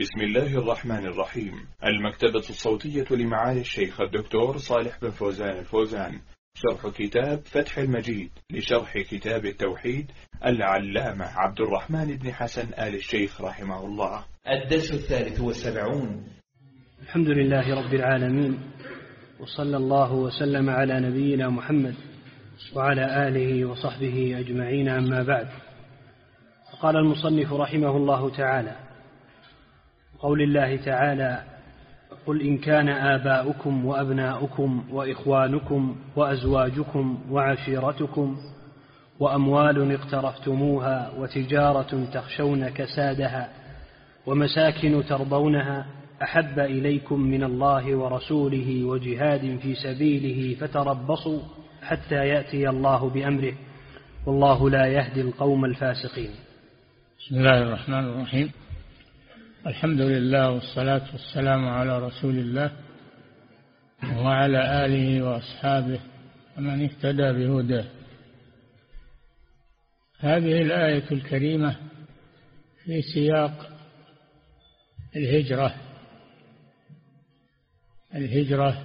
بسم الله الرحمن الرحيم. المكتبة الصوتية لمعالي الشيخ الدكتور صالح بن فوزان الفوزان، شرح كتاب فتح المجيد لشرح كتاب التوحيد العلامة عبد الرحمن بن حسن آل الشيخ رحمه الله. الدرس 73. الحمد لله رب العالمين، وصلى الله وسلم على نبينا محمد وعلى آله وصحبه أجمعين، أما بعد. قال المصنف رحمه الله تعالى: قول الله تعالى: قل إن كان آباؤكم وأبناؤكم وإخوانكم وأزواجكم وعشيرتكم وأموال اقترفتموها وتجارة تخشون كسادها ومساكن ترضونها أحب إليكم من الله ورسوله وجهاد في سبيله فتربصوا حتى يأتي الله بأمره والله لا يهدي القوم الفاسقين. بسم الله الرحمن الرحيم. الحمد لله والصلاة والسلام على رسول الله وعلى آله وأصحابه ومن اهتدى بهداه. هذه الآية الكريمة في سياق الهجرة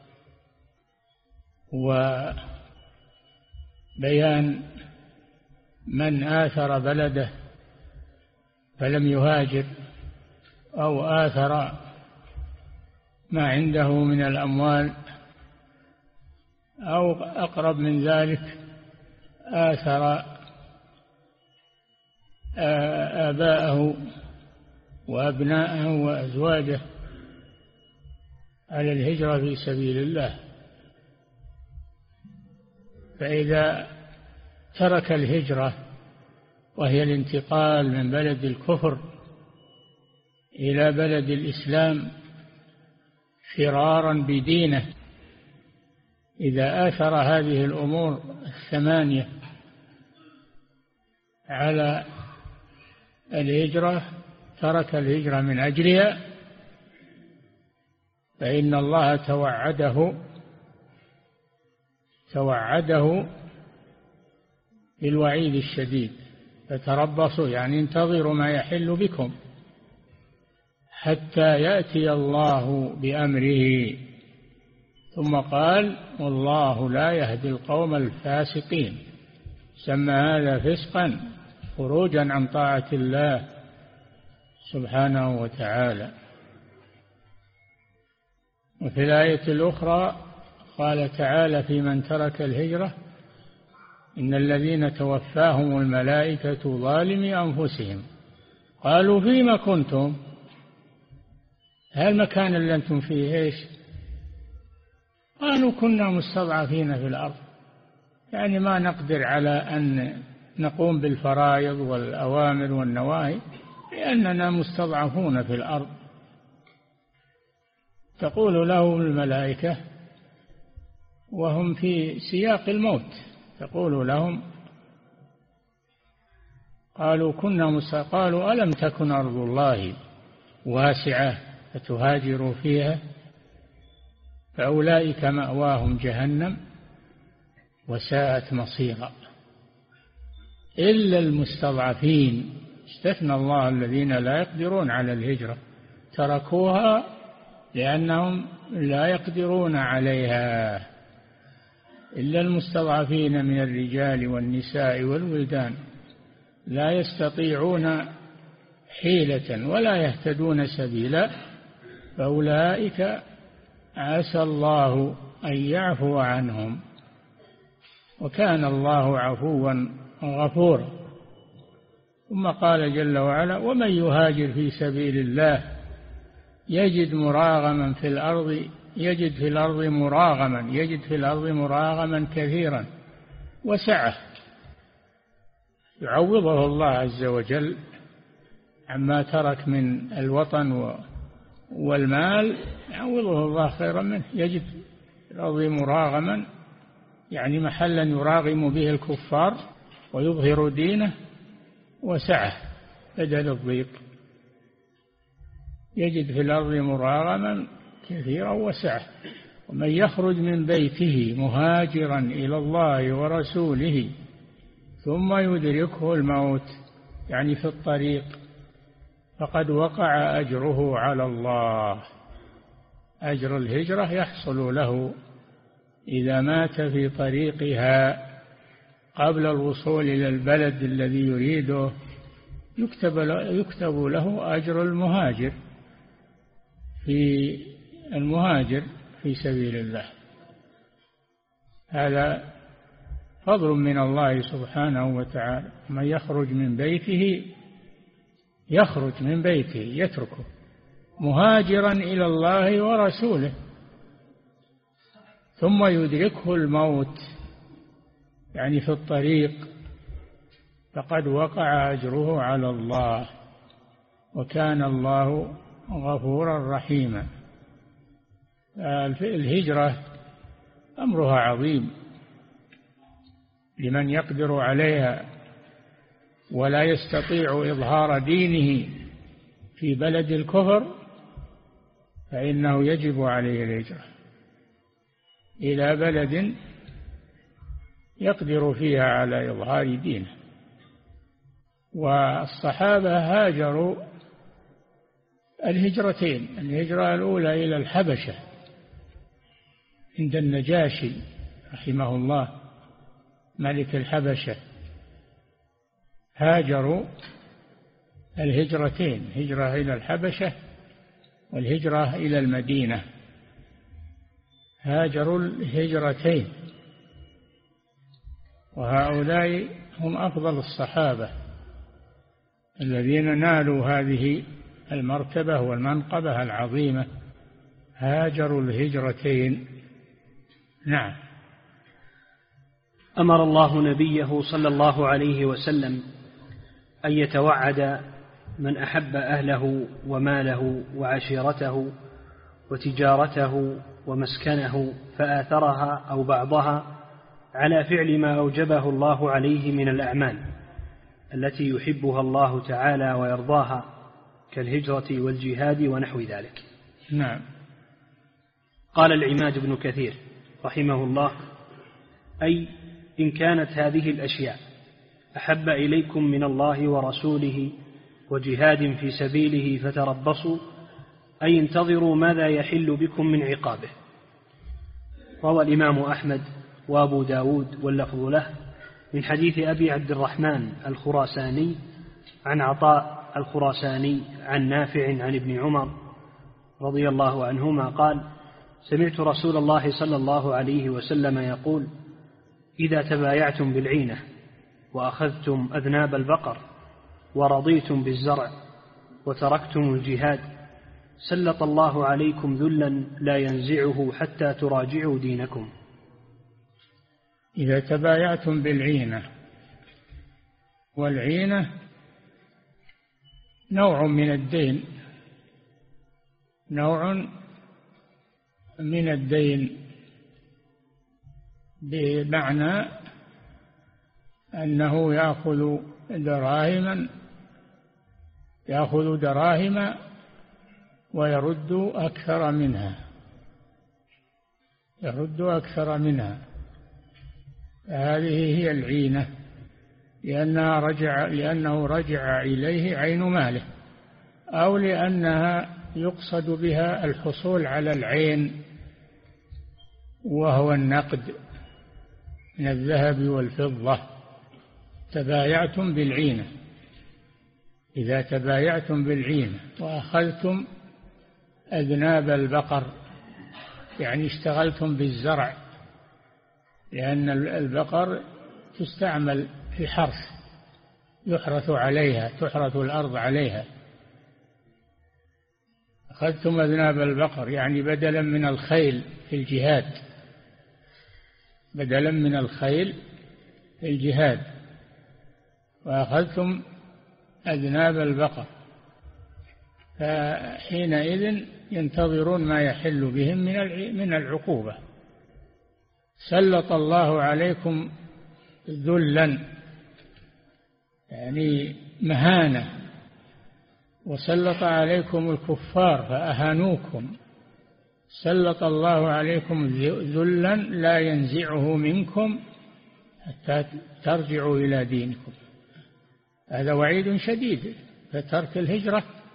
وبيان من آثر بلده فلم يهاجر أو آثر ما عنده من الأموال، أو أقرب من ذلك آثر آباءه وأبناءه وأزواجه على الهجرة في سبيل الله. فإذا ترك الهجرة وهي الانتقال من بلد الكفر إلى بلد الإسلام فرارا بدينه، إذا آثر هذه الأمور الثمانية على الهجرة، ترك الهجرة من أجلها، فإن الله توعده بالوعيد الشديد. فتربصوا يعني انتظروا ما يحل بكم حتى يأتي الله بأمره. ثم قال: والله لا يهدي القوم الفاسقين. سمى هذا فسقا، خروجا عن طاعة الله سبحانه وتعالى. وفي الآية الأخرى قال تعالى في من ترك الهجرة: إن الذين توفاهم الملائكة ظالمي أنفسهم قالوا فيما كنتم، هالمكان اللي أنتم فيه إيش؟ قالوا كنا مستضعفين في الأرض، يعني ما نقدر على أن نقوم بالفرائض والأوامر والنواهي لأننا مستضعفون في الأرض. تقول لهم الملائكة وهم في سياق الموت، تقول لهم: قالوا ألم تكن أرض الله واسعة فتهاجروا فيها فأولئك مأواهم جهنم وساءت مصيرا إلا المستضعفين. استثنى الله الذين لا يقدرون على الهجرة، تركوها لأنهم لا يقدرون عليها. إلا المستضعفين من الرجال والنساء والولدان لا يستطيعون حيلة ولا يهتدون سبيلا فأولئك عسى الله أن يعفو عنهم وكان الله عفوا غفورا. ثم قال جل وعلا: ومن يهاجر في سبيل الله يجد في الأرض مراغما كثيرا وسعة. يعوضه الله عز وجل عما ترك من الوطن والمال، يعوضه الله خيرا منه. يجد في الأرض مراغما يعني محلا يراغم به الكفار ويظهر دينه، وسعة بدل الضيق. يجد في الأرض مراغما كثيرا وسعة. ومن يخرج من بيته مهاجرا إلى الله ورسوله ثم يدركه الموت، يعني في الطريق، فقد وقع أجره على الله. أجر الهجرة يحصل له إذا مات في طريقها قبل الوصول إلى البلد الذي يريده، يكتب له أجر المهاجر في سبيل الله. هذا فضل من الله سبحانه وتعالى. من يخرج من بيته يتركه مهاجرا إلى الله ورسوله ثم يدركه الموت، يعني في الطريق، فقد وقع أجره على الله، وكان الله غفورا رحيما. الهجرة أمرها عظيم لمن يقدر عليها ولا يستطيع إظهار دينه في بلد الكفر، فإنه يجب عليه الهجرة إلى بلد يقدر فيها على إظهار دينه. والصحابة هاجروا الهجرتين: الهجرة الأولى إلى الحبشة عند النجاشي رحمه الله ملك الحبشة، هاجروا الهجرتين، هجرة إلى الحبشة والهجرة إلى المدينة، هاجروا الهجرتين. وهؤلاء هم أفضل الصحابة الذين نالوا هذه المرتبة والمنقبة العظيمة، هاجروا الهجرتين. نعم. أمر الله نبيه صلى الله عليه وسلم أن يتوعد من أحب أهله وماله وعشيرته وتجارته ومسكنه فآثرها أو بعضها على فعل ما أوجبه الله عليه من الأعمال التي يحبها الله تعالى ويرضاها كالهجرة والجهاد ونحو ذلك. نعم. قال العماد بن كثير رحمه الله: أي إن كانت هذه الأشياء أحب إليكم من الله ورسوله وجهاد في سبيله فتربصوا، أي انتظروا ماذا يحل بكم من عقابه. روى الإمام أحمد وأبو داود واللفظ له من حديث أبي عبد الرحمن الخراساني عن عطاء الخراساني عن نافع عن ابن عمر رضي الله عنهما قال: سمعت رسول الله صلى الله عليه وسلم يقول: إذا تبايعتم بالعينة وأخذتم أذناب البقر ورضيتم بالزرع وتركتم الجهاد سلط الله عليكم ذلا لا ينزعه حتى تراجعوا دينكم. إذا تبايعتم بالعينة، والعينة نوع من الدين، نوع من الدين بمعنى أنه يأخذ دراهم ويرد أكثر منها، هذه هي العينة، لأنه رجع إليه عين ماله، أو لأنها يقصد بها الحصول على العين وهو النقد من الذهب والفضة. تبايعتم بالعينة، إذا تبايعتم بالعينة وأخذتم أذناب البقر، يعني اشتغلتم بالزرع، لأن البقر تستعمل في الحرث، تحرث الأرض عليها. أخذتم أذناب البقر يعني بدلا من الخيل في الجهاد، بدلا من الخيل في الجهاد، وأخذتم أذناب البقر، فحينئذ ينتظرون ما يحل بهم من العقوبة. سلط الله عليكم ذلا يعني مهانة، وسلط عليكم الكفار فأهانوكم. سلط الله عليكم ذلا لا ينزعه منكم حتى ترجعوا إلى دينكم. هذا وعيد شديد، فترك الهجرة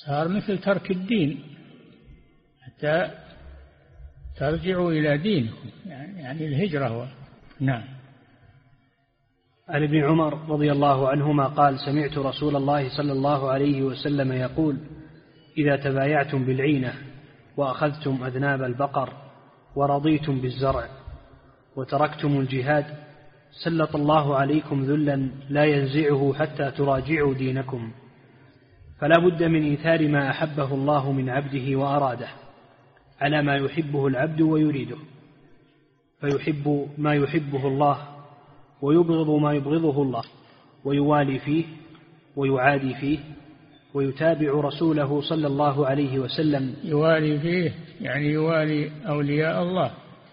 صار مثل ترك الدين حتى ترجعوا إلى دينكم، يعني الهجرة نعم. عن ابن عمر رضي الله عنهما قال: سمعت رسول الله صلى الله عليه وسلم يقول: إذا تبايعتم بالعينة وأخذتم أذناب البقر ورضيتم بالزرع وتركتم الجهاد سلط الله عليكم ذلا لا ينزعه حتى تراجعوا دينكم. فلا بد من إيثار ما أحبه الله من عبده وأراده على ما يحبه العبد ويريده، فيحب ما يحبه الله ويبغض ما يبغضه الله، ويوالي فيه ويعادي فيه، ويتابع رسوله صلى الله عليه وسلم. يوالي فيه يعني يوالي أولياء الله،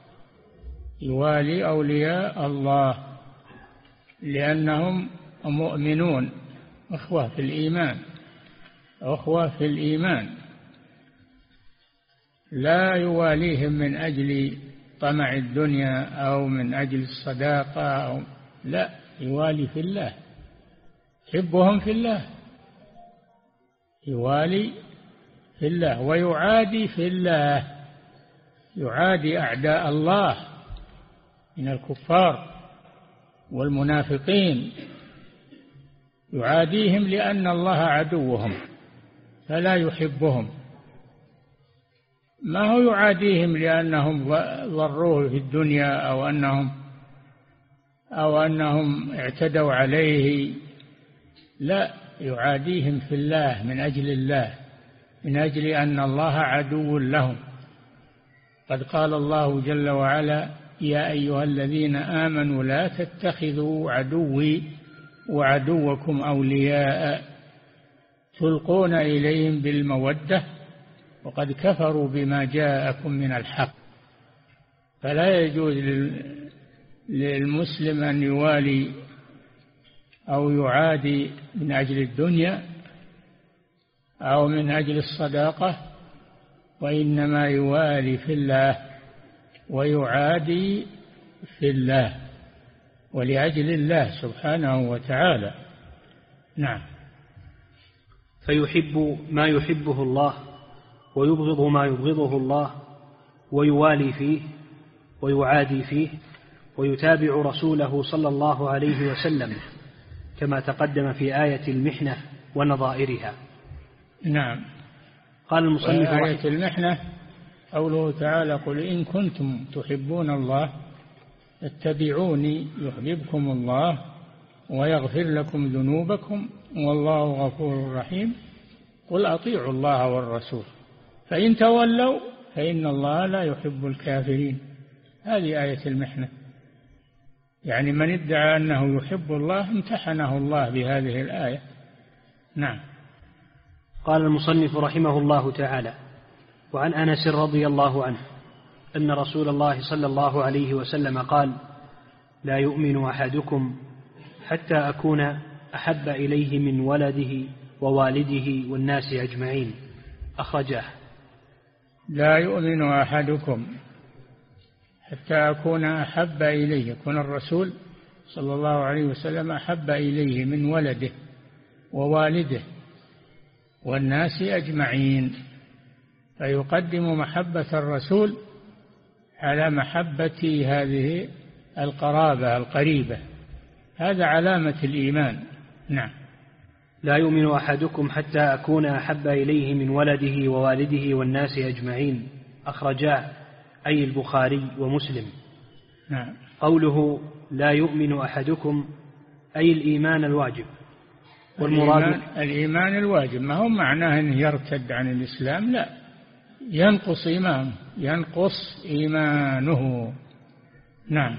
يوالي أولياء الله لأنهم مؤمنون أخوة في الإيمان، أخوة في الإيمان، لا يواليهم من أجل طمع الدنيا أو من أجل الصداقة أو لا، يوالي في الله، يحبهم في الله، يوالي في الله ويعادي في الله، يعادي أعداء الله من الكفار والمنافقين، يعاديهم لأن الله عدوهم فلا يحبهم، ما هو يعاديهم لأنهم ضروه في الدنيا أو أنهم اعتدوا عليه، لا، يعاديهم في الله من أجل الله، من أجل أن الله عدو لهم. قد قال الله جل وعلا: يا أيها الذين آمنوا لا تتخذوا عدوي وعدوكم أولياء تلقون إليهم بالمودة وقد كفروا بما جاءكم من الحق. فلا يجوز للمسلم أن يوالي أو يعادي من أجل الدنيا أو من أجل الصداقة، وإنما يوالي في الله ويعادي في الله ولأجل الله سبحانه وتعالى. نعم. فيحب ما يحبه الله ويبغض ما يبغضه الله، ويوالي فيه ويعادي فيه، ويتابع رسوله صلى الله عليه وسلم كما تقدم في آية المحنة ونظائرها. نعم. قال المصنف آية المحنة قوله تعالى: قل إن كنتم تحبون الله اتبعوني يحببكم الله ويغفر لكم ذنوبكم والله غفور رحيم. قل أطيعوا الله والرسول فإن تولوا فإن الله لا يحب الكافرين. هذه آية المحنة، يعني من ادعى أنه يحب الله امتحنه الله بهذه الآية. نعم. قال المصنف رحمه الله تعالى: وعن أنس رضي الله عنه أن رسول الله صلى الله عليه وسلم قال: لا يؤمن أحدكم حتى أكون أحب إليه من ولده ووالده والناس أجمعين. أخرجاه. لا يؤمن أحدكم حتى أكون أحب إليه، يكون الرسول صلى الله عليه وسلم أحب إليه من ولده ووالده والناس أجمعين، فيقدم محبة الرسول على محبة هذه القرابة القريبة، هذا علامة الإيمان. نعم. لا يؤمن أحدكم حتى أكون أحب إليه من ولده ووالده والناس أجمعين. أخرجاه أي البخاري ومسلم. نعم. قوله لا يؤمن أحدكم أي الإيمان الواجب، والمراد الإيمان الواجب، ما هو معناه أنه يرتد عن الإسلام، لا، ينقص إيمانه، ينقص إيمانه. نعم.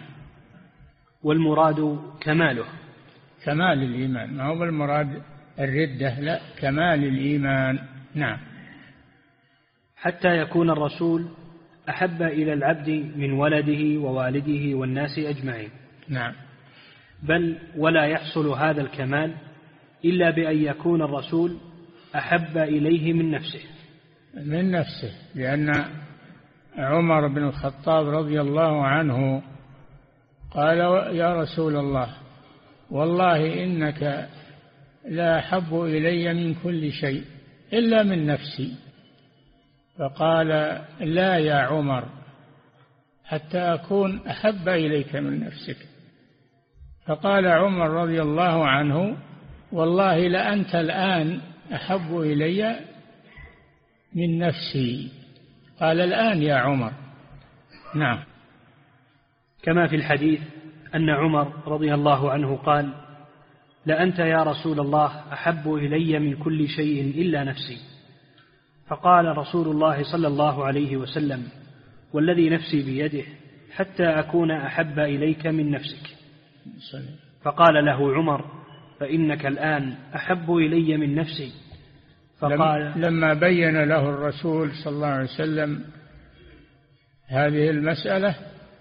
والمراد كماله، كمال الإيمان، ما هو بالمراد الردة، لا، كمال الإيمان. نعم. حتى يكون الرسول أحب إلى العبد من ولده ووالده والناس أجمعين. نعم. بل ولا يحصل هذا الكمال إلا بأن يكون الرسول أحب إليه من نفسه، لأن عمر بن الخطاب رضي الله عنه قال: يا رسول الله والله إنك لا أحب إلي من كل شيء إلا من نفسي. فقال لا يا عمر حتى أكون أحب إليك من نفسك. فقال عمر رضي الله عنه والله لأنت الآن أحب إلي من نفسي. قال الآن يا عمر. نعم. كما في الحديث أن عمر رضي الله عنه قال لأنت يا رسول الله أحب إلي من كل شيء إلا نفسي. فقال رسول الله صلى الله عليه وسلم والذي نفسي بيده حتى أكون أحب إليك من نفسك. فقال له عمر فإنك الآن أحب إلي من نفسي. فقال لما بين له الرسول صلى الله عليه وسلم هذه المسألة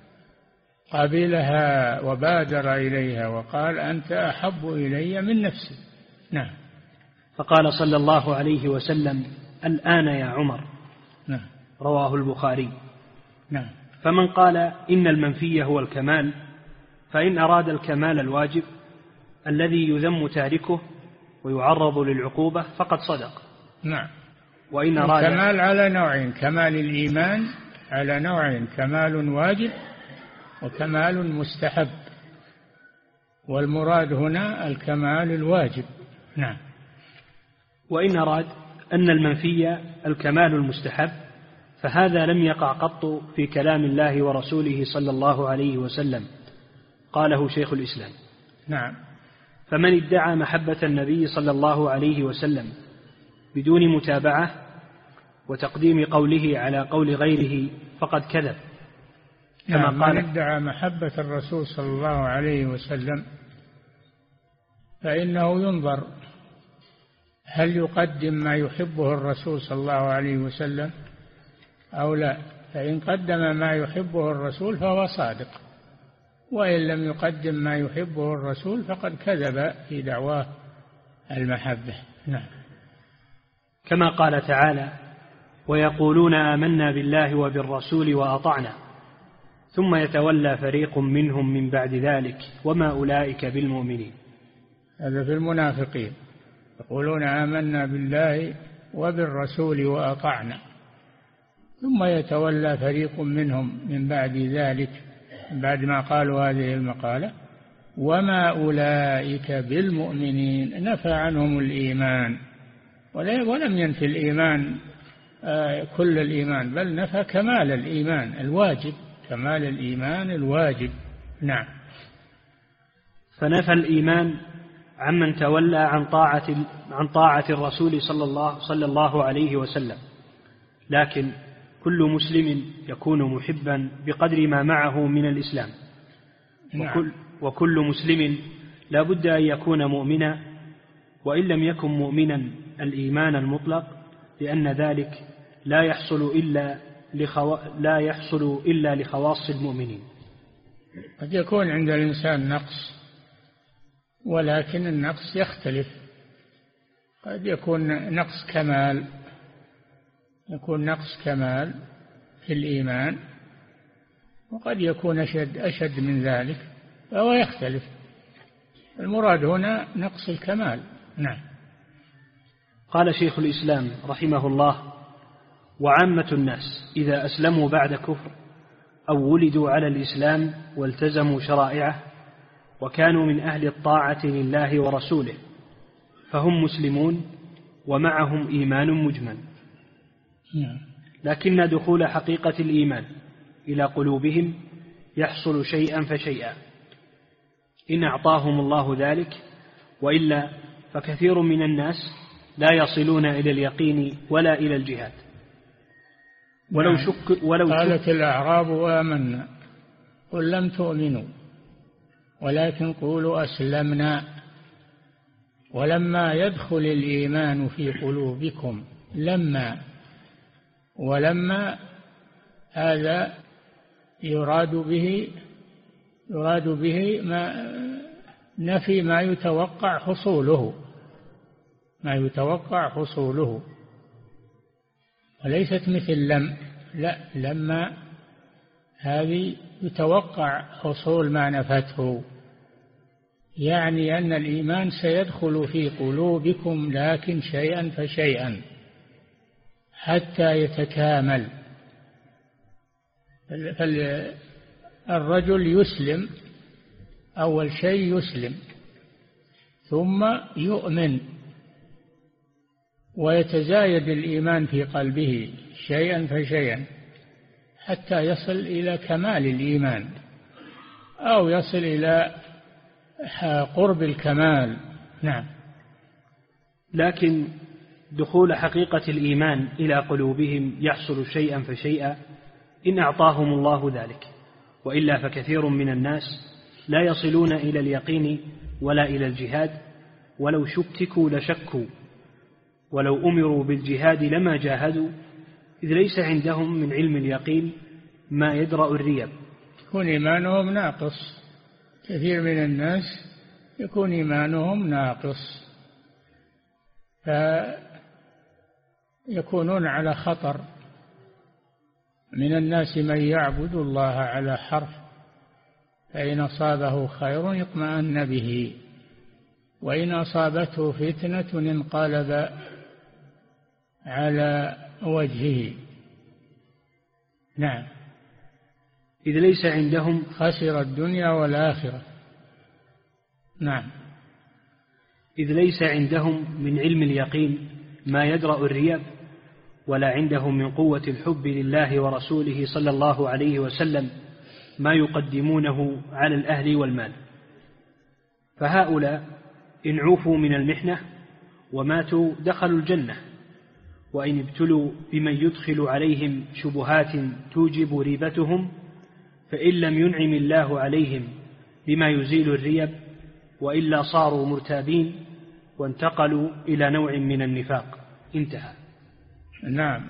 قبلها وبادر إليها وقال أنت أحب إلي من نفسي. نعم. فقال صلى الله عليه وسلم الآن يا عمر. نعم. رواه البخاري. نعم. فمن قال إن المنفي هو الكمال فإن أراد الكمال الواجب الذي يذم تاركه ويعرض للعقوبة فقد صدق. نعم. وإن أراد الكمال على نوعين: كمال الإيمان على نوعين، كمال واجب وكمال مستحب، والمراد هنا الكمال الواجب. نعم. وإن أراد أن المنفي الكمال المستحب فهذا لم يقع قط في كلام الله ورسوله صلى الله عليه وسلم، قاله شيخ الإسلام. نعم. فمن ادعى محبة النبي صلى الله عليه وسلم بدون متابعة وتقديم قوله على قول غيره فقد كذب. كما قال من ادعى محبة الرسول صلى الله عليه وسلم فإنه ينظر هل يقدم ما يحبه الرسول صلى الله عليه وسلم أو لا. فإن قدم ما يحبه الرسول فهو صادق، وإن لم يقدم ما يحبه الرسول فقد كذب في دعواه المحبة. نعم. كما قال تعالى ويقولون آمنا بالله وبالرسول وأطعنا ثم يتولى فريق منهم من بعد ذلك وما أولئك بالمؤمنين. هذا في المنافقين، يقولون آمنا بالله وبالرسول وأطعنا ثم يتولى فريق منهم من بعد ذلك، بعد ما قالوا هذه المقالة، وما أولئك بالمؤمنين. نفى عنهم الإيمان ولم ينفي الإيمان كل الإيمان، بل نفى كمال الإيمان الواجب، كمال الإيمان الواجب. نعم. فنفى الإيمان عمن تولى عن طاعة الرسول صلى الله عليه وسلم، لكن كل مسلم يكون محبا بقدر ما معه من الإسلام. نعم. وكل مسلم لا بد أن يكون مؤمنا، وإن لم يكن مؤمنا الإيمان المطلق، لأن ذلك لا يحصل إلا لخواص المؤمنين. قد يكون عند الإنسان نقص، ولكن النقص يختلف. قد يكون نقص كمال، يكون نقص كمال في الإيمان، وقد يكون أشد من ذلك، فهو يختلف. المراد هنا نقص الكمال. نعم. قال شيخ الإسلام رحمه الله وعامة الناس إذا أسلموا بعد كفر أو ولدوا على الإسلام والتزموا شرائعه وكانوا من أهل الطاعة لله ورسوله فهم مسلمون ومعهم إيمان مجمل، لكن دخول حقيقة الإيمان إلى قلوبهم يحصل شيئا فشيئا إن أعطاهم الله ذلك، وإلا فكثير من الناس لا يصلون إلى اليقين ولا إلى الجهاد. قالت الأعراب آمنا قل لم تؤمنوا ولكن قولوا أسلمنا ولما يدخل الإيمان في قلوبكم. ولما هذا يراد به ما نفي ما يتوقع حصوله، وليست مثل لا، لما هذه يتوقع حصول ما نفته، يعني أن الإيمان سيدخل في قلوبكم لكن شيئا فشيئا. حتى يتكامل. فالرجل يسلم، أول شيء يسلم ثم يؤمن، ويتزايد الإيمان في قلبه شيئا فشيئا حتى يصل إلى كمال الإيمان أو يصل إلى قرب الكمال. نعم. لكن دخول حقيقة الإيمان إلى قلوبهم يحصل شيئا فشيئا إن أعطاهم الله ذلك، وإلا فكثير من الناس لا يصلون إلى اليقين ولا إلى الجهاد، ولو شككوا لشكوا، ولو أمروا بالجهاد لما جاهدوا، إذ ليس عندهم من علم اليقين ما يدرأ الريب. يكون إيمانهم ناقص، كثير من الناس يكون إيمانهم ناقص، فيكونون على خطر. من الناس من يعبد الله على حرف، فإن أصابه خير اطمأن به، وإن أصابته فتنة انقلب على وجهه. نعم. إذ ليس عندهم خسر الدنيا والآخرة. نعم. إذ ليس عندهم من علم اليقين ما يدرأ الرياب، ولا عندهم من قوة الحب لله ورسوله صلى الله عليه وسلم ما يقدمونه على الأهل والمال، فهؤلاء إن عوفوا من المحنة وماتوا دخلوا الجنة، وإن ابتلوا بمن يدخل عليهم شبهات توجب ريبتهم، فإن لم ينعم الله عليهم بما يزيل الريب وإلا صاروا مرتابين وانتقلوا إلى نوع من النفاق. انتهى. نعم.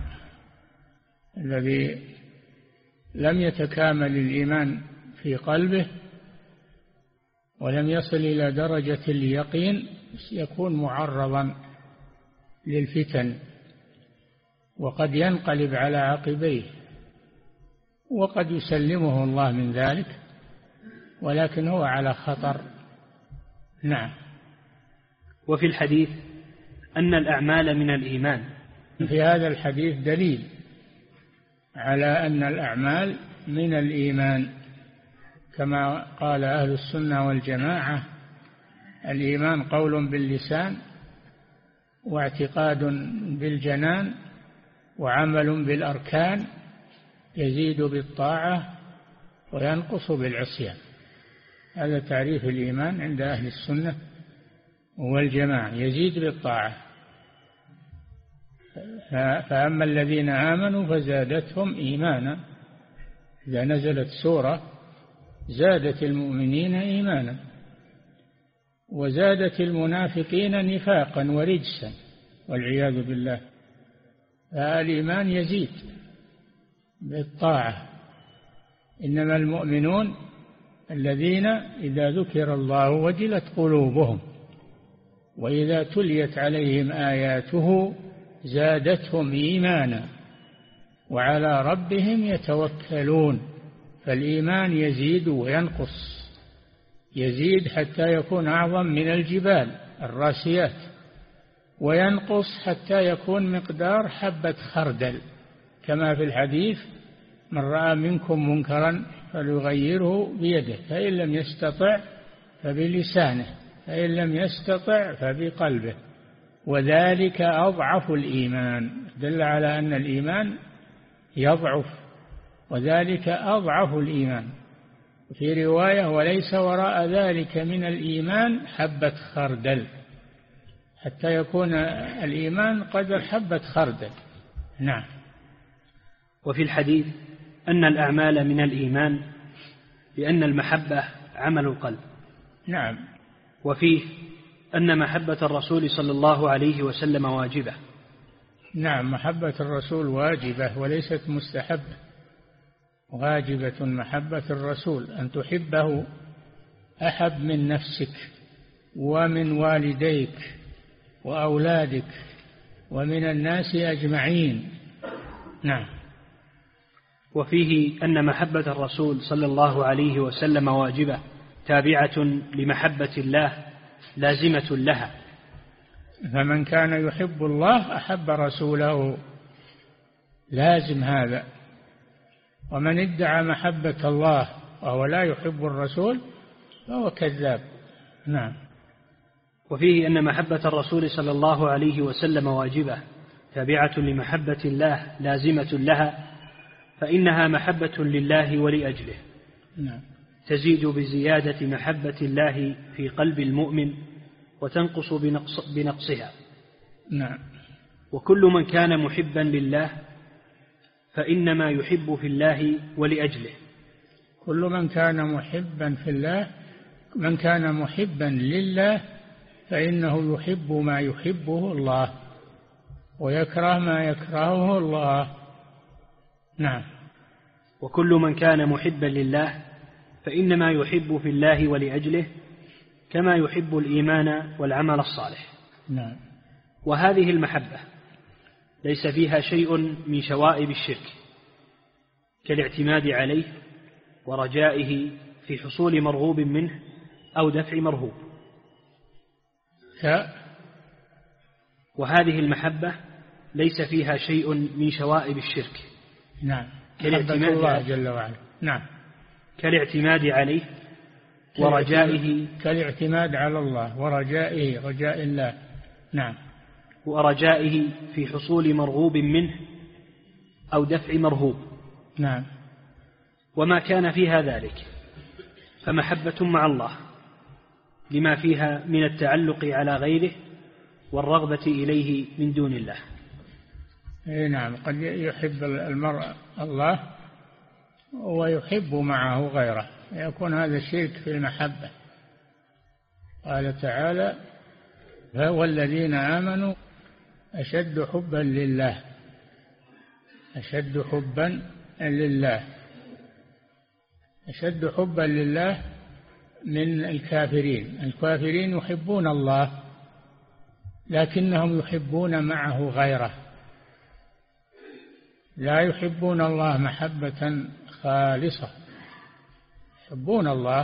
الذي لم يتكامل الإيمان في قلبه ولم يصل إلى درجة اليقين يكون معرضا للفتن، وقد ينقلب على عقبيه، وقد يسلمه الله من ذلك، ولكن هو على خطر. نعم. وفي الحديث أن الأعمال من الإيمان. في هذا الحديث دليل على أن الأعمال من الإيمان، كما قال أهل السنة والجماعة: الإيمان قول باللسان، واعتقاد بالجنان، وعمل بالأركان، يزيد بالطاعة وينقص بالعصيان. هذا تعريف الإيمان عند أهل السنة والجماعة: يزيد بالطاعة. فأما الذين آمنوا فزادتهم إيمانا، إذا نزلت سورة زادت المؤمنين إيمانا، وزادت المنافقين نفاقا ورجسا والعياذ بالله. فالإيمان يزيد بالطاعة. إنما المؤمنون الذين إذا ذكر الله وجلت قلوبهم وإذا تليت عليهم آياته زادتهم إيمانا وعلى ربهم يتوكلون. فالإيمان يزيد وينقص، يزيد حتى يكون أعظم من الجبال الراسيات، وينقص حتى يكون مقدار حبة خردل، كما في الحديث: من رأى منكم منكرا فليغيره بيده، فإن لم يستطع فبلسانه، فإن لم يستطع فبقلبه، وذلك أضعف الإيمان. دل على أن الإيمان يضعف، وذلك أضعف الإيمان. في رواية: وليس وراء ذلك من الإيمان حبة خردل، حتى يكون الإيمان قدر حبة خردل. نعم. وفي الحديث أن الأعمال من الإيمان لأن المحبة عمل القلب. نعم. وفيه أن محبة الرسول صلى الله عليه وسلم واجبة. نعم، محبة الرسول واجبة وليست مستحبة، واجبة محبة الرسول، أن تحبه أحب من نفسك ومن والديك وأولادك ومن الناس أجمعين. نعم. وفيه أن محبة الرسول صلى الله عليه وسلم واجبة تابعة لمحبة الله لازمة لها. فمن كان يحب الله أحب رسوله لازم هذا. ومن ادعى محبة الله وهو لا يحب الرسول فهو كذاب. نعم. وفيه أن محبة الرسول صلى الله عليه وسلم واجبة تابعة لمحبة الله لازمة لها، فإنها محبة لله ولأجله. نعم. تزيد بزيادة محبة الله في قلب المؤمن وتنقص بنقصها. نعم. وكل من كان محبا لله فإنما يحب في الله ولأجله. كل من كان محبا في الله، من كان محبا لله فإنه يحب ما يحبه الله ويكره ما يكرهه الله. نعم. وكل من كان محبا لله فإنما يحب في الله ولأجله كما يحب الإيمان والعمل الصالح. نعم. وهذه المحبة ليس فيها شيء من شوائب الشرك كالاعتماد عليه ورجائه في حصول مرغوب منه أو دفع مرهوب. وهذه المحبة ليس فيها شيء من شوائب الشرك. نعم. كالاعتماد الله جل وعلا. نعم. كالاعتماد عليه ورجائه، كالاعتماد على الله ورجائه، رجاء الله. نعم. ورجائه في حصول مرغوب منه أو دفع مرهوب. نعم. وما كان فيها ذلك فمحبة مع الله لما فيها من التعلق على غيره والرغبة إليه من دون الله. نعم. قد يحب المرء الله ويحب معه غيره، يكون هذا الشرك في المحبة. قال تعالى: والذين آمنوا أشد حبا لله. أشد حبا لله، أشد حبا لله من الكافرين. الكافرين يحبون الله لكنهم يحبون معه غيره، لا يحبون الله محبة خالصة. يحبون الله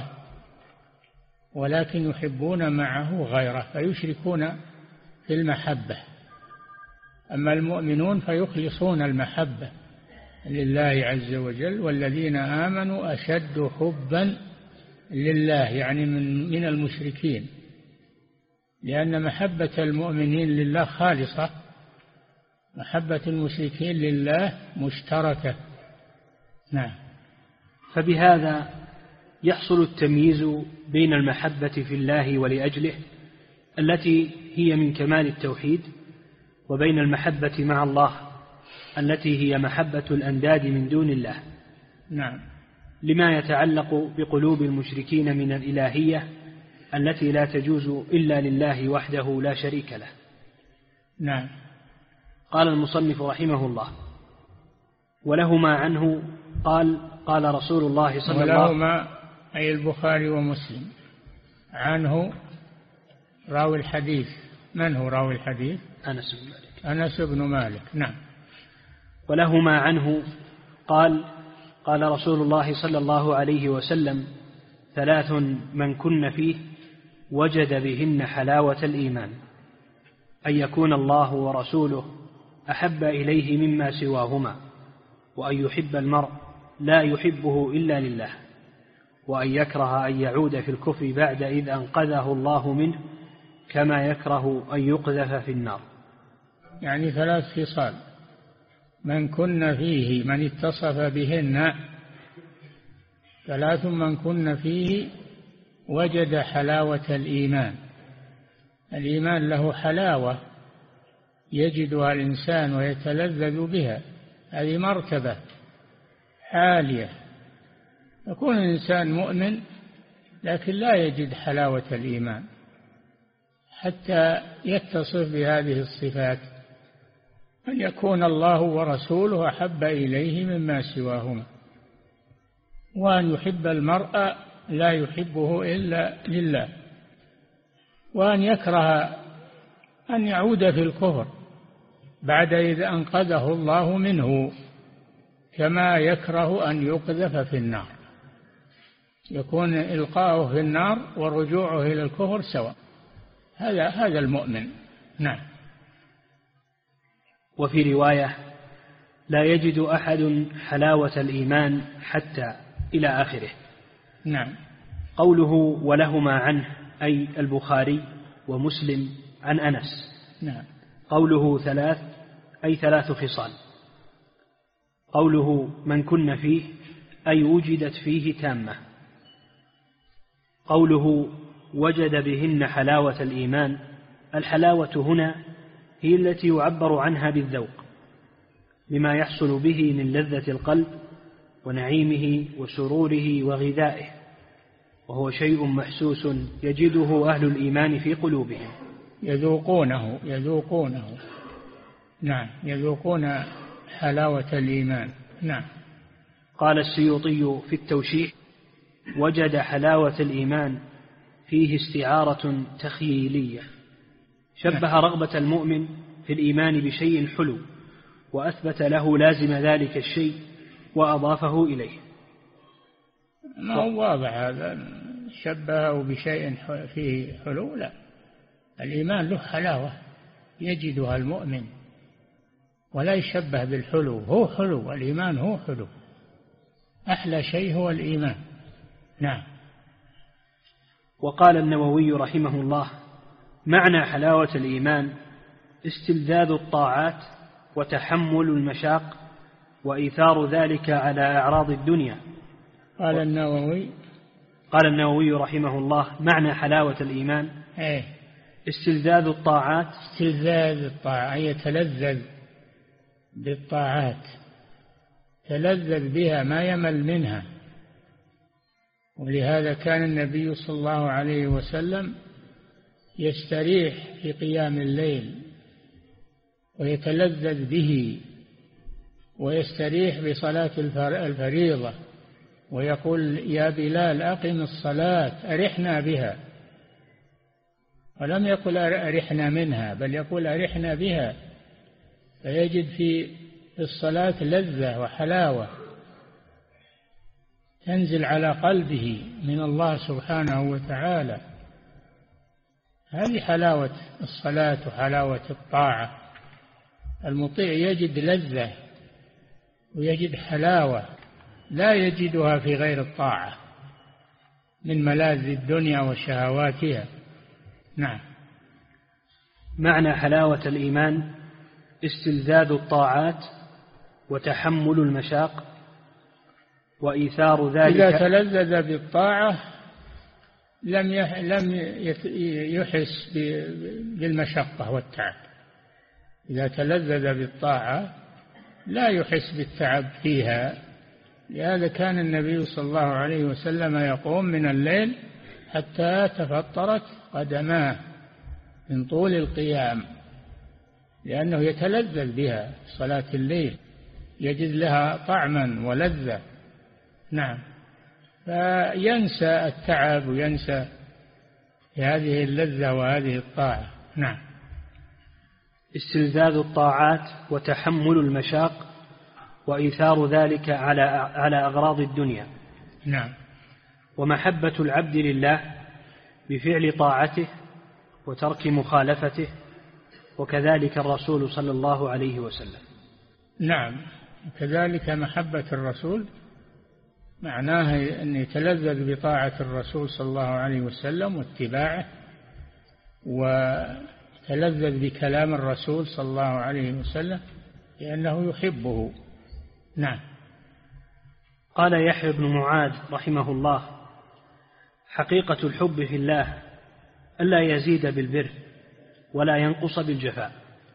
ولكن يحبون معه غيره فيشركون في المحبة. أما المؤمنون فيخلصون المحبة لله عز وجل. والذين آمنوا أشد حبا لله، يعني من المشركين، لأن محبة المؤمنين لله خالصة، محبة المشركين لله مشتركة. نعم. فبهذا يحصل التمييز بين المحبة في الله ولأجله التي هي من كمال التوحيد، وبين المحبة مع الله التي هي محبة الأنداد من دون الله. نعم. لما يتعلق بقلوب المشركين من الإلهية التي لا تجوز إلا لله وحده لا شريك له. نعم. قال المصنف رحمه الله: ولهما عنه قال رسول الله صلى الله عليه وسلم. ولهما أي البخاري ومسلم. عنه راوي الحديث. من هو راوي الحديث؟ أنس بن مالك. نعم. ولهما عنه قال رسول الله صلى الله عليه وسلم: 3 من كن فيه وجد بهن حلاوة الإيمان: أن يكون الله ورسوله أحب إليه مما سواهما، وأن يحب المرء لا يحبه إلا لله، وأن يكره أن يعود في الكفر بعد إذ أنقذه الله منه، كما يكره أن يقذف في النار. يعني 3 خصال من كن فيه، من اتصف بهن 3 من كن فيه وجد حلاوة الإيمان. الإيمان له حلاوة يجدها الإنسان ويتلذذ بها، هذه مرتبة عالية. يكون الإنسان مؤمن لكن لا يجد حلاوة الإيمان حتى يتصف بهذه الصفات: أن يكون الله ورسوله أحب إليه مما سواهما، وأن يحب المرء لا يحبه إلا لله، وأن يكره أن يعود في الكفر بعد إذا أنقذه الله منه، كما يكره أن يقذف في النار. يكون إلقاؤه في النار ورجوعه إلى الكفر سواء. هذا المؤمن. نعم. وفي رواية: لا يجد أحد حلاوة الإيمان حتى إلى آخره. نعم. قوله ولهما عنه أي البخاري ومسلم عن أنس. نعم. قوله ثلاث أي 3 خصال. قوله من كن فيه أي وجدت فيه تامة. قوله وجد بهن حلاوة الإيمان، الحلاوة هنا هي التي يعبر عنها بالذوق، لما يحصل به من لذة القلب ونعيمه وسروره وغذائه، وهو شيء محسوس يجده أهل الإيمان في قلوبهم. يذوقونه. نعم، يذوقون حلاوة الإيمان. نعم. قال السيوطي في التوشيح: وجد حلاوة الإيمان فيه استعارة تخييلية، شبه رغبة المؤمن في الإيمان بشيء حلو، وأثبت له لازم ذلك الشيء وأضافه إليه. ما هو واضح هذا، شبهه بشيء فيه حلو؟ لا، الإيمان له حلاوة يجدها المؤمن، ولا يشبه بالحلو. هو حلو، الإيمان هو حلو، أحلى شيء هو الإيمان. نعم. وقال النووي رحمه الله: معنى حلاوة الإيمان استلذاذ الطاعات وتحمل المشاق وإيثار ذلك على أعراض الدنيا. قال النووي رحمه الله: معنى حلاوة الإيمان استلذاذ الطاعات. استلذاذ الطاعة يتلذذ بالطاعات، تلذذ بها ما يمل منها. ولهذا كان النبي صلى الله عليه وسلم يستريح في قيام الليل ويتلذذ به، ويستريح بصلاة الفريضة ويقول: يا بلال أقم الصلاة أرحنا بها. ولم يقل أرحنا منها، بل يقول أرحنا بها، فيجد في الصلاة لذة وحلاوة تنزل على قلبه من الله سبحانه وتعالى. هذه حلاوة الصلاة وحلاوة الطاعة. المطيع يجد لذة ويجد حلاوة لا يجدها في غير الطاعة من ملاذ الدنيا وشهواتها. نعم. معنى حلاوة الإيمان استلذاذ الطاعات وتحمل المشاق وإيثار ذلك. إذا تلذذ بالطاعة لم يحس بالمشقة والتعب. إذا تلذذ بالطاعة لا يحس بالتعب فيها. لهذا كان النبي صلى الله عليه وسلم يقوم من الليل حتى تفطرت قدماه من طول القيام، لأنه يتلذذ بها صلاة الليل، يجد لها طعما ولذة. نعم. فينسى التعب وينسى هذه اللذة وهذه الطاعة. نعم. استلذاذ الطاعات وتحمل المشاق وإيثار ذلك على أغراض الدنيا. نعم. ومحبة العبد لله بفعل طاعته وترك مخالفته، وكذلك الرسول صلى الله عليه وسلم. نعم. كذلك محبة الرسول معناها أن يتلذذ بطاعة الرسول صلى الله عليه وسلم واتباعه، ويتلذذ بكلام الرسول صلى الله عليه وسلم لأنه يحبه. نعم. قال يحيى بن معاذ رحمه الله: حقيقة الحب في الله ألا يزيد بالبر ولا ينقص بالجفاء.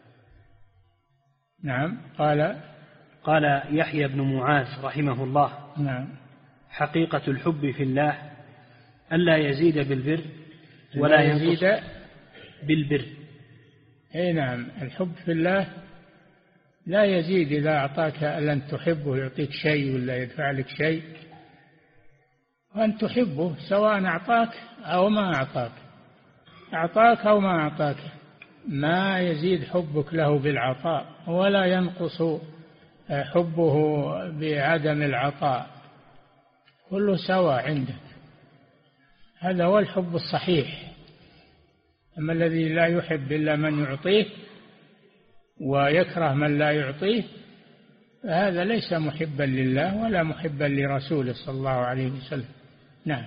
نعم. قال يحيى بن معاذ رحمه الله: نعم. حقيقة الحب في الله ألا يزيد بالبر ولا ينقص بالبر. أي نعم. الحب في الله لا يزيد. إذا أعطاك لن تحبه يعطيك شيء ولا يدفع لك شيء، وأن تحبه سواء أعطاك أو ما أعطاك، أعطاك أو ما أعطاك، ما يزيد حبك له بالعطاء ولا ينقص حبه بعدم العطاء، كله سواء عندك. هذا هو الحب الصحيح. أما الذي لا يحب إلا من يعطيه ويكره من لا يعطيه، هذا ليس محبا لله ولا محبا لرسوله صلى الله عليه وسلم. نعم.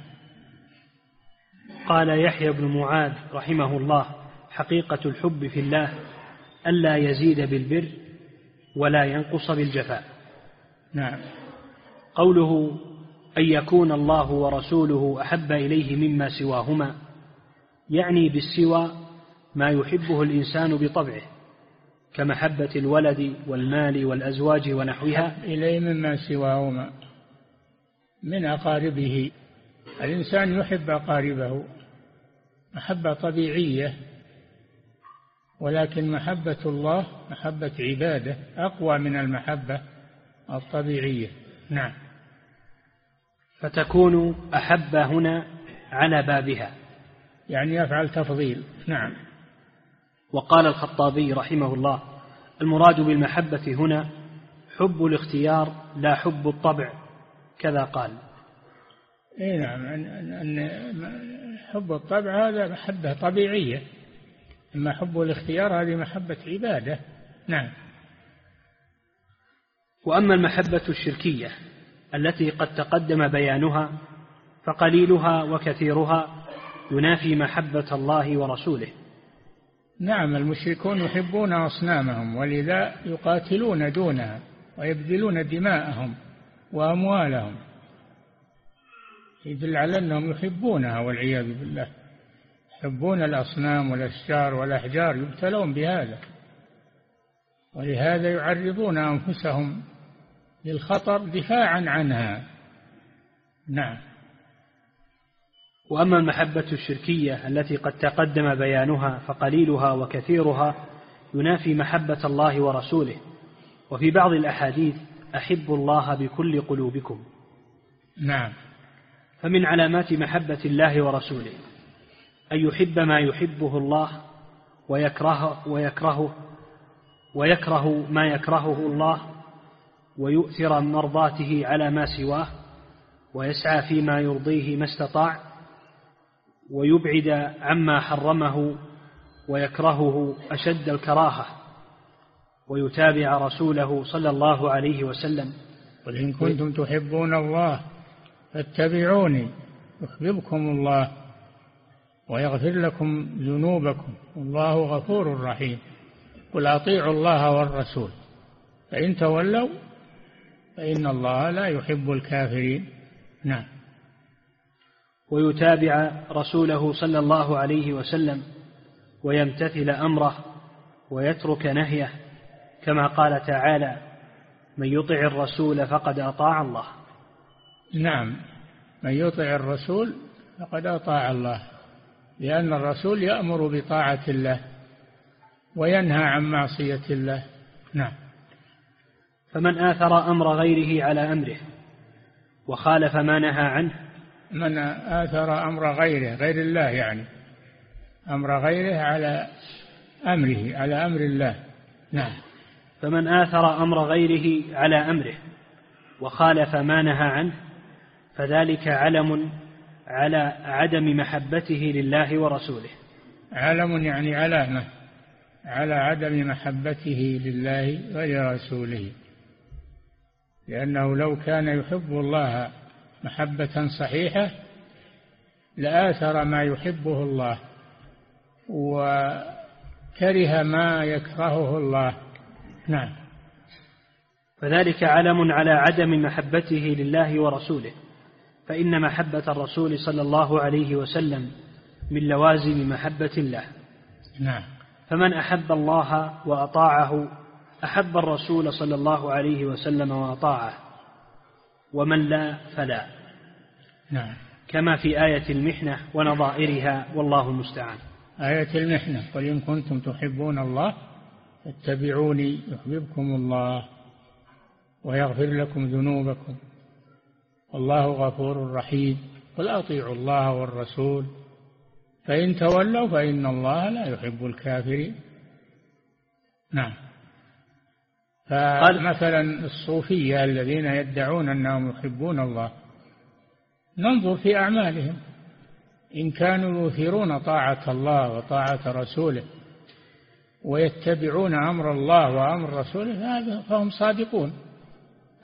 قال يحيى بن معاذ رحمه الله: حقيقة الحب في الله ألا يزيد بالبر ولا ينقص بالجفاء. نعم. قوله أن يكون الله ورسوله أحب إليه مما سواهما، يعني بالسوى ما يحبه الإنسان بطبعه، كمحبة الولد والمال والأزواج ونحوها. إليه مما سواهما من أقاربه. الإنسان يحب أقاربه محبة طبيعية، ولكن محبة الله محبة عباده أقوى من المحبة الطبيعية. نعم. فتكون أحب هنا على بابها، يعني يفعل تفضيل. نعم. وقال الخطابي رحمه الله: المراد بالمحبة هنا حب الاختيار لا حب الطبع، كذا قال. إيه نعم. أن حب الطبع هذا محبة طبيعية، أما حب الاختيار هذه محبة عبادة. نعم. وأما المحبة الشركية التي قد تقدم بيانها فقليلها وكثيرها ينافي محبة الله ورسوله. نعم. المشركون يحبون أصنامهم، ولذا يقاتلون دونها ويبذلون دماءهم وأموالهم، يدل على أنهم يحبونها والعياذ بالله. يحبون الأصنام والأشجار والأحجار، يبتلون بهذا، ولهذا يعرضون أنفسهم للخطر دفاعا عنها. نعم. وأما المحبة الشركية التي قد تقدم بيانها فقليلها وكثيرها ينافي محبة الله ورسوله. وفي بعض الأحاديث: أحبوا الله بكل قلوبكم. نعم. فمن علامات محبة الله ورسوله أن يحب ما يحبه الله ويكره ما يكرهه الله، ويؤثر مرضاته على ما سواه، ويسعى فيما يرضيه ما استطاع، ويبعد عما حرمه ويكرهه أشد الكراهة، ويتابع رسوله صلى الله عليه وسلم. قل إن كنتم تحبون الله فاتبعوني يحببكم الله ويغفر لكم ذنوبكم والله غفور رحيم. قل أطيعوا الله والرسول فإن تولوا فإن الله لا يحب الكافرين. نعم. ويتابع رسوله صلى الله عليه وسلم ويمتثل أمره ويترك نهيه، كما قال تعالى: من يطع الرسول فقد أطاع الله. نعم. من يطع الرسول فقد أطاع الله، لأن الرسول يأمر بطاعة الله وينهى عن معصية الله. نعم. فمن آثر أمر غيره على أمره وخالف ما نهى عنه. من آثر أمر غيره، غير الله يعني، أمر غيره على أمره، على أمر الله. نعم. فمن آثر أمر غيره على أمره وخالف ما نهى عنه فذلك علم على عدم محبته لله ورسوله. علم يعني علامة على عدم محبته لله ولرسوله، لأنه لو كان يحب الله محبة صحيحة لآثر ما يحبه الله وكره ما يكرهه الله. نعم. فذلك علم على عدم محبته لله ورسوله، فإن محبة الرسول صلى الله عليه وسلم من لوازم محبة الله. نعم. فمن أحب الله وأطاعه أحب الرسول صلى الله عليه وسلم وأطاعه، ومن لا فلا. نعم. كما في آية المحنة ونظائرها، والله المستعان. آية المحنة: قل إن كنتم تحبون الله فاتبعوني يحببكم الله ويغفر لكم ذنوبكم والله غفور رحيم. قل أطيعوا الله والرسول فإن تولوا فإن الله لا يحب الكافرين. نعم. فمثلا الصوفية الذين يدعون أنهم يحبون الله، ننظر في أعمالهم، إن كانوا يؤثرون طاعة الله وطاعة رسوله ويتبعون أمر الله وأمر رسوله فهم صادقون،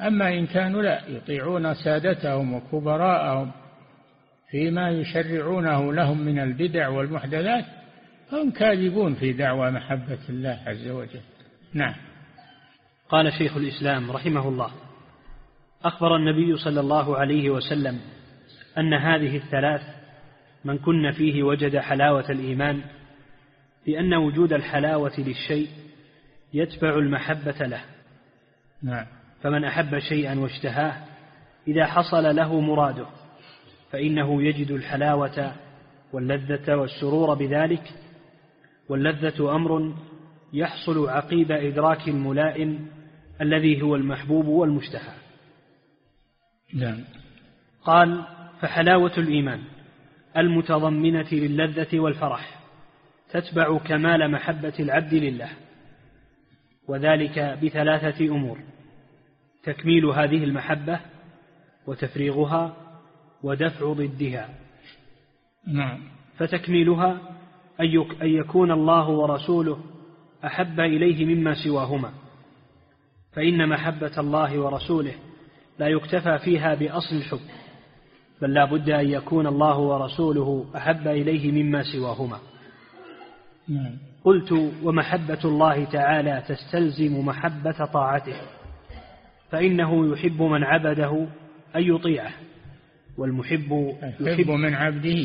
أما إن كانوا لا يطيعون سادتهم وكبراءهم فيما يشرعونه لهم من البدع والمحدثات هم كاذبون في دعوى محبة الله عز وجل. نعم. قال شيخ الإسلام رحمه الله: أخبر النبي صلى الله عليه وسلم أن هذه الثلاث من كن فيه وجد حلاوة الإيمان، لأن وجود الحلاوة للشيء يتبع المحبة له. نعم. فمن أحب شيئا واشتهاه إذا حصل له مراده فإنه يجد الحلاوة واللذة والسرور بذلك، واللذة أمر يحصل عقيب إدراك الملائم الذي هو المحبوب والمشتهى. نعم. قال: فحلاوة الإيمان المتضمنة للذة والفرح تتبع كمال محبة العبد لله، وذلك بثلاثة أمور: تكميل هذه المحبة، وتفريغها، ودفع ضدها. نعم. فتكميلها أن يكون الله ورسوله أحب إليه مما سواهما، فإن محبة الله ورسوله لا يكتفى فيها بأصل الحب، بل لا بد أن يكون الله ورسوله أحب إليه مما سواهما. نعم. قلت: ومحبة الله تعالى تستلزم محبة طاعته، فإنه يحب من عبده أن يطيعه، والمحب يحب من عبده،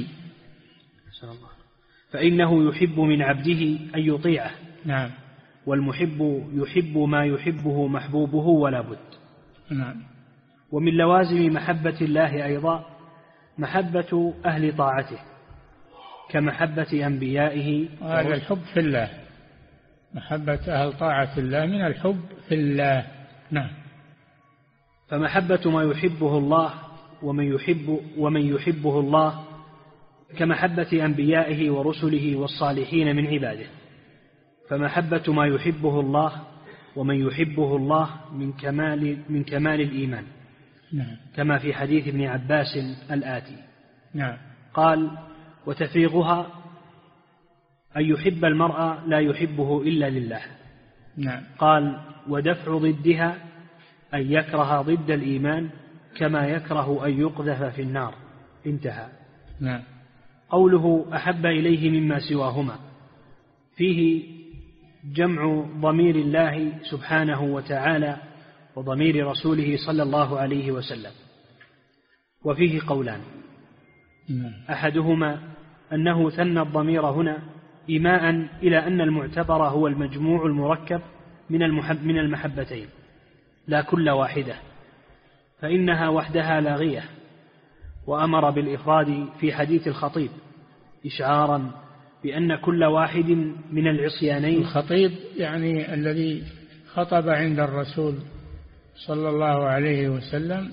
فإنه يحب من عبده أن يطيعه. نعم. والمحب يحب ما يحبه محبوبه ولا بد. نعم. ومن لوازم محبة الله أيضا محبة أهل طاعته كمحبة أنبيائه. هذا الحب في الله، محبة أهل طاعة الله من الحب في الله. نعم. فمحبة ما يحبه الله ومن يحبه الله كمحبة أنبيائه ورسله والصالحين من عباده. فمحبة ما يحبه الله ومن يحبه الله من كمال الإيمان. نعم. كما في حديث ابن عباس الآتي. نعم. قال: وتفريغها أن يحب المرء لا يحبه إلا لله. نعم. قال: ودفع ضدها أن يكره ضد الإيمان كما يكره أن يقذف في النار. انتهى. نعم. قوله أحب إليه مما سواهما فيه جمع ضمير الله سبحانه وتعالى وضمير رسوله صلى الله عليه وسلم، وفيه قولان: أحدهما أنه ثنى الضمير هنا إيماء إلى أن المعتبر هو المجموع المركب من المحبتين لا كل واحدة، فإنها وحدها لاغية. وأمر بالإفراد في حديث الخطيب إشعارا بأن كل واحد من العصيانين. الخطيب يعني الذي خطب عند الرسول صلى الله عليه وسلم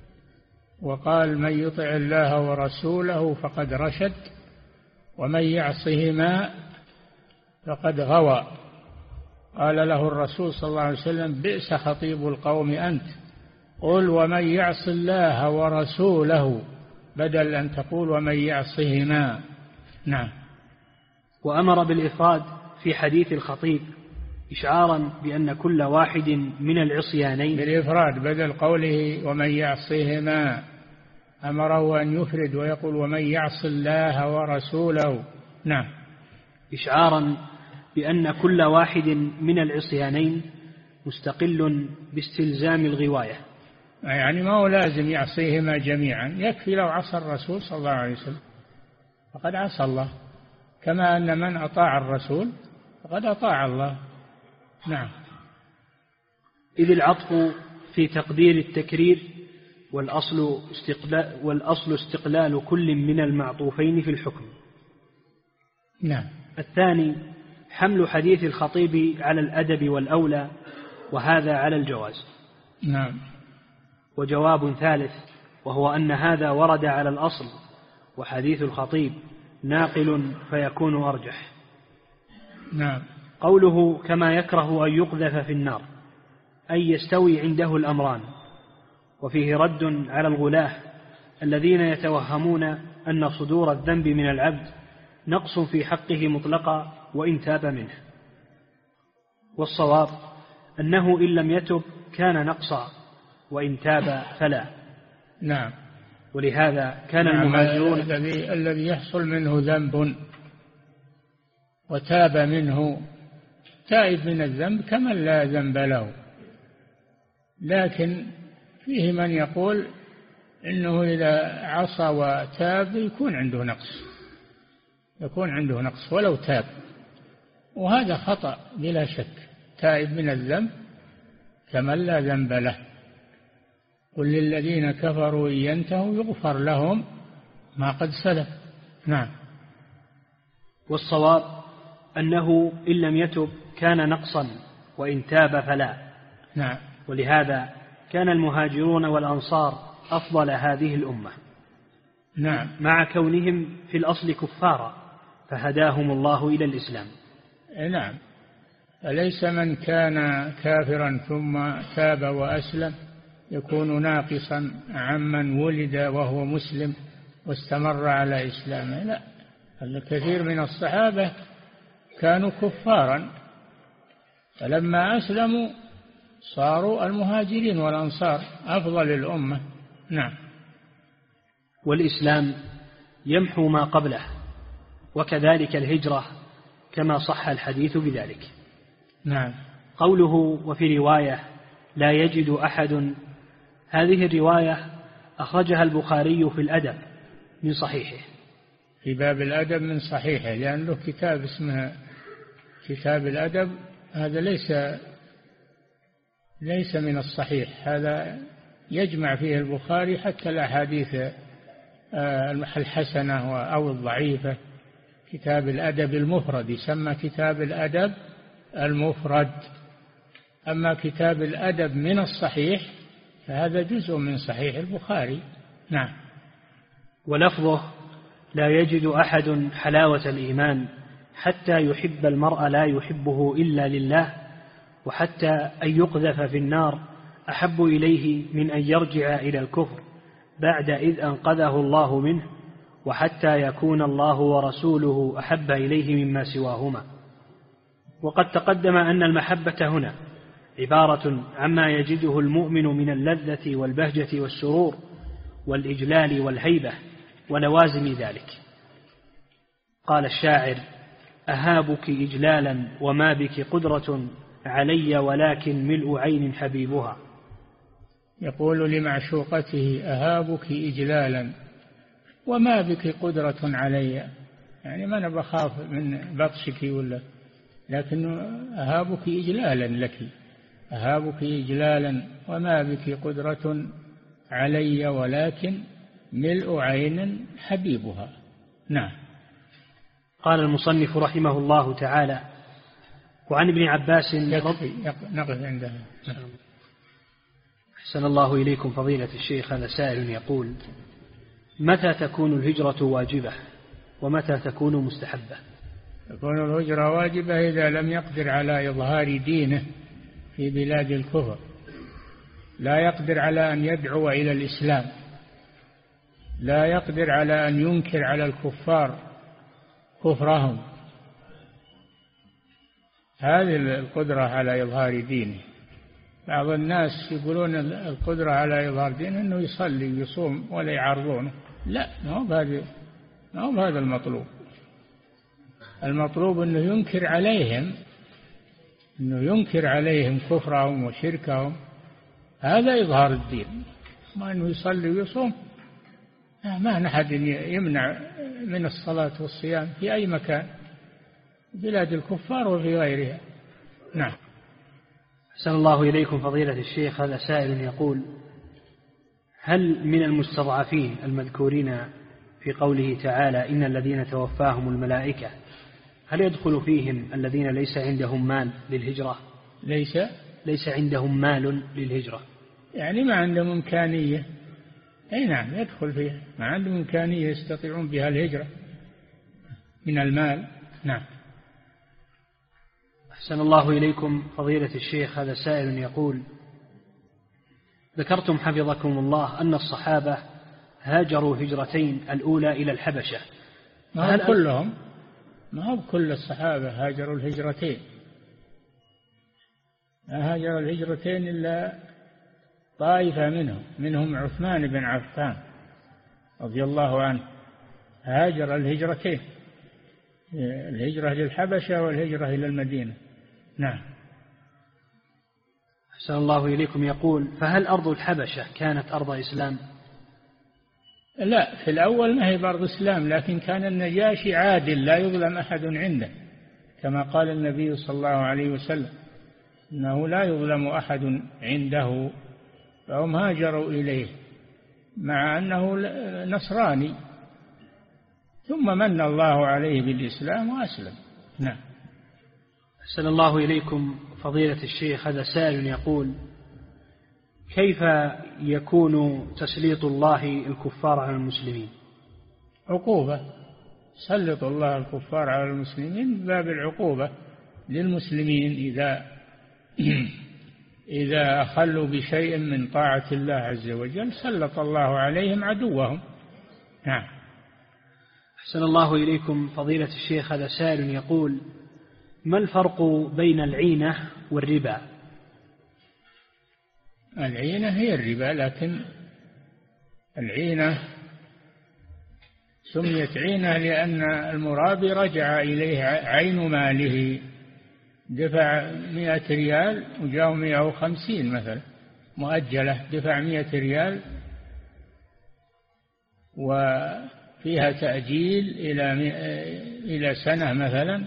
وقال: من يطع الله ورسوله فقد رشد ومن يعصهما فقد غوى. قال له الرسول صلى الله عليه وسلم: بئس خطيب القوم أنت، قل ومن يعص الله ورسوله، بدل أن تقول ومن يعصهما. نعم. وأمر بالإفراد في حديث الخطيب إشعارا بأن كل واحد من العصيانين، بالإفراد بدل قوله ومن يعصهما، أمره أن يفرد ويقول ومن يعص الله ورسوله. نعم. إشعارا بأن كل واحد من العصيانين مستقل باستلزام الغواية، يعني ما هو لازم يعصيهما جميعا، يكفي لو عصى الرسول صلى الله عليه وسلم فقد عصى الله، كما أن من أطاع الرسول فقد أطاع الله. نعم. إذ العطف في تقدير التكرير، والأصل استقلال كل من المعطوفين في الحكم. نعم. الثاني حمل حديث الخطيب على الأدب والأولى، وهذا على الجواز. نعم. وجواب ثالث وهو أن هذا ورد على الأصل، وحديث الخطيب ناقل فيكون أرجح. نعم. قوله كما يكره أن يقذف في النار أي يستوي عنده الأمران، وفيه رد على الغلاة الذين يتوهمون أن صدور الذنب من العبد نقص في حقه مطلقا وإن تاب منه، والصواب أنه إن لم يتب كان نقصا، وإن تاب فلا. نعم. ولهذا كان المهاجرون الذي يحصل منه ذنب وتاب منه، تائب من الذنب كمن لا ذنب له. لكن فيه من يقول إنه إذا عصى وتاب يكون عنده نقص ولو تاب، وهذا خطأ بلا شك. تائب من الذنب كمن لا ذنب له. قل للذين كفروا إن ينتهوا يغفر لهم ما قد سلف. نعم. والصواب أنه إن لم يتب كان نقصا، وإن تاب فلا. نعم. ولهذا كان المهاجرون والأنصار أفضل هذه الأمة. نعم. مع كونهم في الأصل كفارا، فهداهم الله إلى الإسلام. نعم. أليس من كان كافرا ثم تاب وأسلم يكون ناقصا عمن ولد وهو مسلم واستمر على إسلامه؟ لا، الكثير من الصحابة كانوا كفارا، فلما أسلموا صاروا المهاجرين والأنصار أفضل الأمة. نعم. والإسلام يمحو ما قبله، وكذلك الهجرة كما صح الحديث بذلك. نعم. قوله وفي رواية لا يجد أحد، هذه الرواية أخرجها البخاري في الأدب من صحيحه، في باب الأدب من صحيحه، لأن له كتاب اسمه كتاب الأدب. هذا ليس من الصحيح، هذا يجمع فيه البخاري حتى الأحاديث الحسنة أو الضعيفة. كتاب الأدب المفرد يسمى كتاب الأدب المفرد. أما كتاب الأدب من الصحيح فهذا جزء من صحيح البخاري. نعم. ولفظه لا يجد أحد حلاوة الإيمان حتى يحب المرء لا يحبه إلا لله، وحتى أن يقذف في النار أحب إليه من أن يرجع إلى الكفر بعد إذ أنقذه الله منه، وحتى يكون الله ورسوله أحب إليه مما سواهما. وقد تقدم أن المحبة هنا عبارة عما يجده المؤمن من اللذة والبهجة والسرور والإجلال والهيبة ولوازم ذلك. قال الشاعر: أهابك إجلالا وما بك قدرة علي ولكن ملء عين حبيبها. يقول لمعشوقته: أهابك إجلالا وما بك قدرة علي، يعني ما أنا بخاف من بطشك ولا، لكن أهابك إجلالا لك، أهابك إجلالا وما بك قدرة علي ولكن ملء عين حبيبها. نعم. قال المصنف رحمه الله تعالى: وعن ابن عباس نقف عندها. أحسن الله إليكم فضيلة الشيخ. هذا سائل يقول: متى تكون الهجرة واجبة ومتى تكون مستحبة؟ تكون الهجرة واجبة إذا لم يقدر على إظهار دينه في بلاد الكفر، لا يقدر على أن يدعو إلى الإسلام، لا يقدر على أن ينكر على الكفار كفرهم، هذه القدرة على إظهار دينه. بعض الناس يقولون القدرة على إظهار دينه أنه يصلي ويصوم ولا يعارضونه، لا، ما هو هذا المطلوب. المطلوب أنه ينكر عليهم كفرهم وشركهم، هذا إظهار الدين. ما أنه يصلي ويصوم، ما أحد يمنع من الصلاة والصيام في أي مكان، بلاد الكفار وفي غيرها. نعم. أحسن الله إليكم فضيلة الشيخ. هذا سائل يقول: هل من المستضعفين المذكورين في قوله تعالى إن الذين توفاهم الملائكة، هل يدخل فيهم الذين ليس عندهم مال للهجرة؟ ليس عندهم مال للهجرة، يعني ما عندهم إمكانية. أي نعم، يدخل فيها، ما عندهم إمكانية يستطيعون بها الهجرة من المال. نعم. أحسن الله إليكم فضيلة الشيخ. هذا سائل يقول: ذكرتم حفظكم الله أن الصحابة هاجروا هجرتين، الأولى إلى الحبشة. ما هو كلهم، ما هو كل الصحابة هاجروا الهجرتين، ما هاجر الهجرتين إلا طائفة منهم عثمان بن عفان رضي الله عنه، هاجر الهجرتين، الهجرة للحبشة والهجرة إلى المدينة. نعم. أحسن الله إليكم. يقول: فهل أرض الحبشة كانت أرض إسلام؟ لا، في الأول ما هي بأرض إسلام، لكن كان النجاشي عادل لا يظلم أحد عنده، كما قال النبي صلى الله عليه وسلم إنه لا يظلم أحد عنده، فهم هاجروا إليه مع أنه نصراني، ثم من الله عليه بالإسلام وأسلم. نعم. أحسن الله إليكم فضيلة الشيخ. هذا سائل يقول: كيف يكون تسليط الله الكفار على المسلمين؟ عقوبة، سلط الله الكفار على المسلمين باب العقوبة للمسلمين إذا أخلوا بشيء من طاعة الله عز وجل سلط الله عليهم عدوهم. نعم. أحسن الله إليكم فضيلة الشيخ. هذا سائل يقول: ما الفرق بين العينة والربا؟ العينة هي الربا، لكن العينة سميت عينة لأن المرابي رجع إليه عين ماله، دفع 100 ريال وجاء 150 مثلا مؤجلة، دفع 100 ريال وفيها تأجيل إلى سنة مثلا،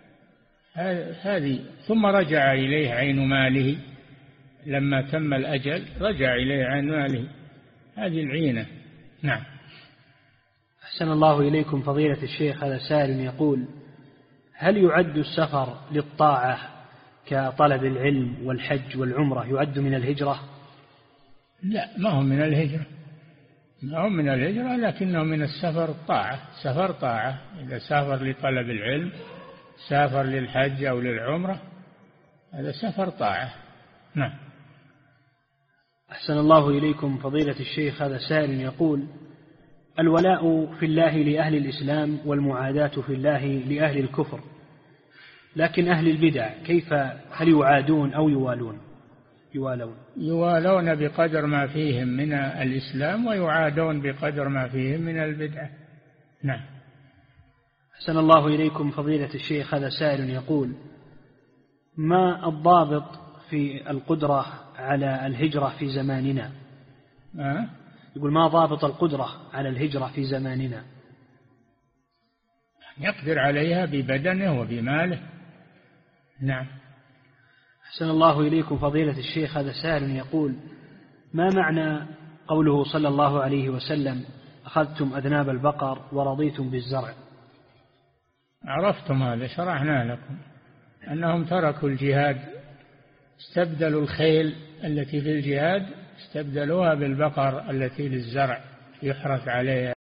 هذه ثم رجع إليه عين ماله لما تم الأجل، رجع إليه عين ماله، هذه العينة. نعم. أحسن الله إليكم فضيلة الشيخ. هذا سائل يقول: هل يعد السفر للطاعة كطلب العلم والحج والعمرة يعد من الهجرة؟ لا، ما هم من الهجرة، ما هم من الهجرة، لكنه من السفر الطاعة، سفر طاعة. إذا سافر لطلب العلم، سافر للحج أو للعمرة، هذا سفر طاعة. نعم. أحسن الله إليكم فضيلة الشيخ. هذا سائل يقول: الولاء في الله لأهل الإسلام والمعاداة في الله لأهل الكفر، لكن أهل البدع كيف، هل يعادون أو يوالون؟ يوالون بقدر ما فيهم من الإسلام ويعادون بقدر ما فيهم من البدع. نعم. أحسن الله إليكم فضيلة الشيخ. هذا سائل يقول: ما الضابط في القدرة على الهجرة في زماننا؟ يقول: ما ضابط القدرة على الهجرة في زماننا؟ يقدر عليها ببدنه وبماله. نعم. أحسن الله إليكم فضيلة الشيخ. هذا سائل يقول: ما معنى قوله صلى الله عليه وسلم: أخذتم أذناب البقر ورضيتم بالزرع؟ عرفتم هذا، شرحنا لكم أنهم تركوا الجهاد، استبدلوا الخيل التي في الجهاد استبدلوها بالبقر التي للزرع يحرث عليها.